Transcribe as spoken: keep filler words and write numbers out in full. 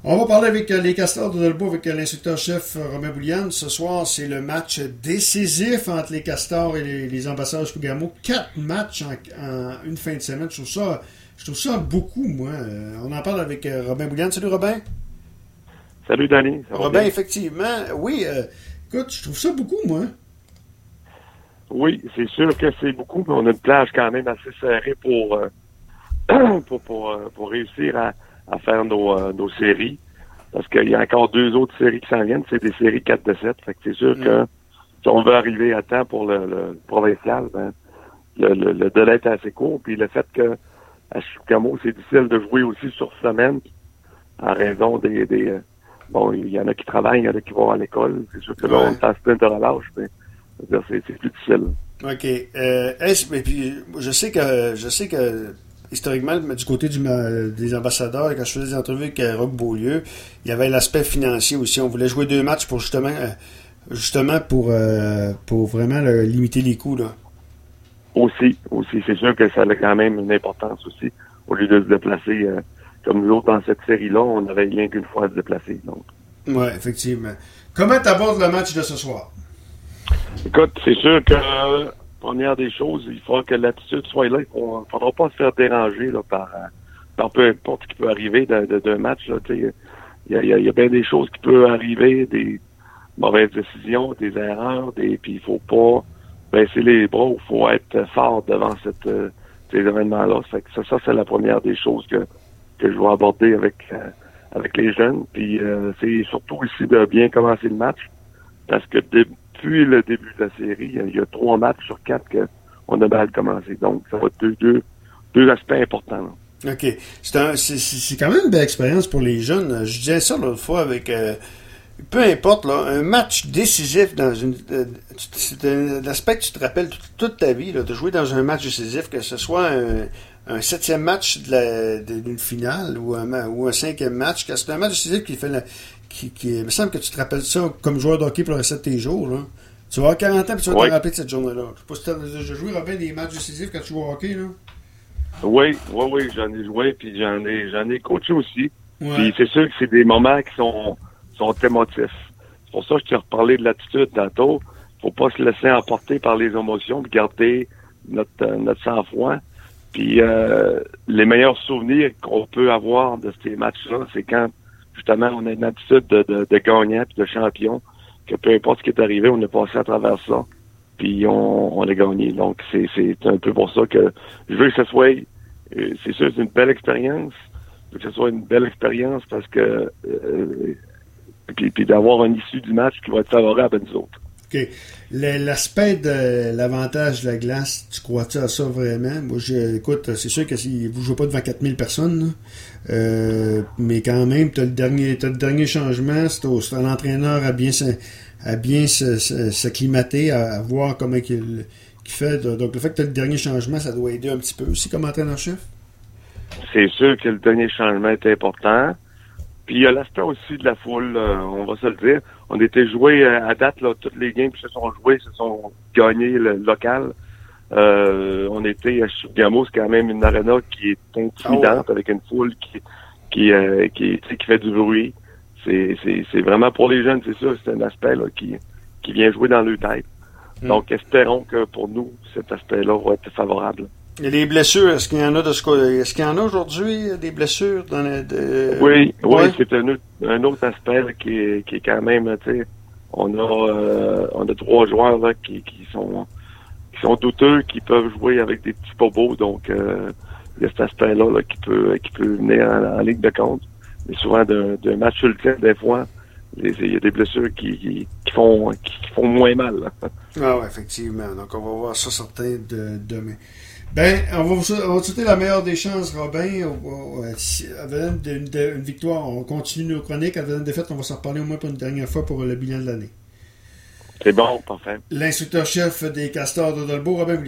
On va parler avec euh, les Castors de Dolbeau avec euh, l'instructeur-chef euh, Robin Bouliane. Ce soir, c'est le match décisif entre les Castors et les, les Ambassadeurs de Chicoutimi. Quatre matchs en, en une fin de semaine. Je trouve ça, je trouve ça beaucoup, moi. Euh, on en parle avec euh, Robin Bouliane. Salut, Robin. Salut, Danny. Robin, effectivement. Oui, euh, écoute, je trouve ça beaucoup, moi. Oui, c'est sûr que c'est beaucoup, mais on a une plage quand même assez serrée pour, euh, pour, pour, euh, pour réussir à, à faire nos, euh, nos séries. Parce qu'il y a encore deux autres séries qui s'en viennent. C'est des séries quatre de sept. Fait que c'est sûr mm. que si on veut arriver à temps pour le, le provincial, ben, le, le, le délai est assez court. Puis le fait que à Chibougamau, c'est difficile de jouer aussi sur semaine en raison des... des bon, il y en a qui travaillent, il y en a qui vont à l'école. C'est sûr que là, ouais. on est en sprint de relâche, mais c'est, c'est plus difficile. OK. Euh, est-ce, et puis, je sais que, je sais que, historiquement, du côté du, des ambassadeurs, quand je faisais des entrevues avec Roch Beaulieu, il y avait l'aspect financier aussi. On voulait jouer deux matchs pour justement, justement pour, euh, pour vraiment là, limiter les coûts, là. Aussi, aussi. C'est sûr que ça a quand même une importance aussi. Au lieu de se déplacer, euh, comme nous autres dans cette série-là, on n'avait rien qu'une fois à se déplacer. Donc. Oui, effectivement. Comment tu abordes le match de ce soir? Écoute, c'est sûr que, euh, première des choses, il faudra que l'attitude soit là. Il ne faudra pas se faire déranger là, par, par peu importe ce qui peut arriver d'un, d'un match. Il y a, y, a, y a bien des choses qui peuvent arriver, des mauvaises décisions, des erreurs, des puis il faut pas baisser les bras, il faut être fort devant cette, euh, ces événements-là. Fait que ça, ça, c'est la première des choses que, que je vais aborder avec, euh, avec les jeunes. Puis euh, c'est surtout ici de bien commencer le match, parce que depuis le début de la série, il y a trois matchs sur quatre qu'on a mal commencé. Donc, ça va être deux, deux, deux aspects importants. Là. OK. C'est, un, c'est, c'est quand même une belle expérience pour les jeunes. Je disais ça l'autre fois avec... Euh, peu importe, là, un match décisif dans une... Euh, c'est un aspect que tu te rappelles toute, toute ta vie, là, de jouer dans un match décisif, que ce soit un, un septième match de la, de, d'une finale ou un, ou un cinquième match, que c'est un match décisif qui fait... La, Qui, qui, il me semble que tu te rappelles ça comme joueur de hockey pour le reste de tes jours. Là. Tu vas avoir quarante ans et tu vas oui. te rappeler de cette journée-là. Je sais pas si tu as déjà joué, Robin, des matchs décisifs quand tu joues au hockey. Là. Oui, oui, oui, j'en ai joué puis j'en ai, j'en ai coaché aussi. Ouais. Puis c'est sûr que c'est des moments qui sont, sont émotifs. C'est pour ça que je t'ai reparlé de l'attitude tantôt. Faut pas se laisser emporter par les émotions puis garder notre, notre sang-froid. Puis euh, les meilleurs souvenirs qu'on peut avoir de ces matchs-là, c'est quand justement, on a une attitude de, de, de gagnant puis de champion, que peu importe ce qui est arrivé, on est passé à travers ça, puis on, on a gagné. Donc, c'est, c'est un peu pour ça que je veux que ce soit, euh, c'est sûr, c'est une belle expérience, je veux que ce soit une belle expérience parce que, euh, puis, puis d'avoir une issue du match qui va être favorable à nous autres. OK. Le, l'aspect de l'avantage de la glace, tu crois-tu à ça vraiment? Moi, je, écoute, c'est sûr que si vous ne jouez pas devant quatre mille personnes, euh, mais quand même, tu as le dernier, t'as le dernier changement, c'est, au, c'est à l'entraîneur à bien, à bien s'acclimater, à, à voir comment il, qu'il fait. Donc, le fait que tu as le dernier changement, ça doit aider un petit peu aussi comme entraîneur-chef? C'est sûr que le dernier changement est important. Puis il y a l'aspect aussi de la foule, euh, on va se le dire. On était joués euh, à date, là, toutes les games qui se sont joués, se sont gagnés le local. Euh, on était à Chibougamau, c'est quand même une arena qui est intimidante, oh. avec une foule qui qui euh, qui, qui fait du bruit. C'est, c'est, c'est vraiment pour les jeunes, c'est ça, c'est un aspect là, qui, qui vient jouer dans leur tête. Mm. Donc espérons que pour nous, cet aspect-là va être favorable. Et les blessures, est-ce qu'il y en a de ce est-ce qu'il y en a aujourd'hui des blessures dans les, de... Oui, oui, ouais. C'est un autre, un autre aspect là, qui est qui est quand même, tu sais, on a euh, on a trois joueurs là qui, qui sont qui sont douteux, qui peuvent jouer avec des petits bobos, donc euh, il y a cet aspect-là là, qui peut qui peut venir en, en ligne de compte. Mais souvent d'un, d'un match ultime, des fois, il y a des blessures qui, qui, qui font qui, qui font moins mal. Là. Ah oui, effectivement. Donc on va voir ça certain de demain. Ben, on va, on va te souhaiter la meilleure des chances, Robin. Avec une, une, une victoire, on continue nos chroniques. Avec une défaite, on va s'en reparler au moins pour une dernière fois pour le bilan de l'année. C'est bon, parfait. L'instructeur-chef des Castors de Dolbeau, Robin Bouliane.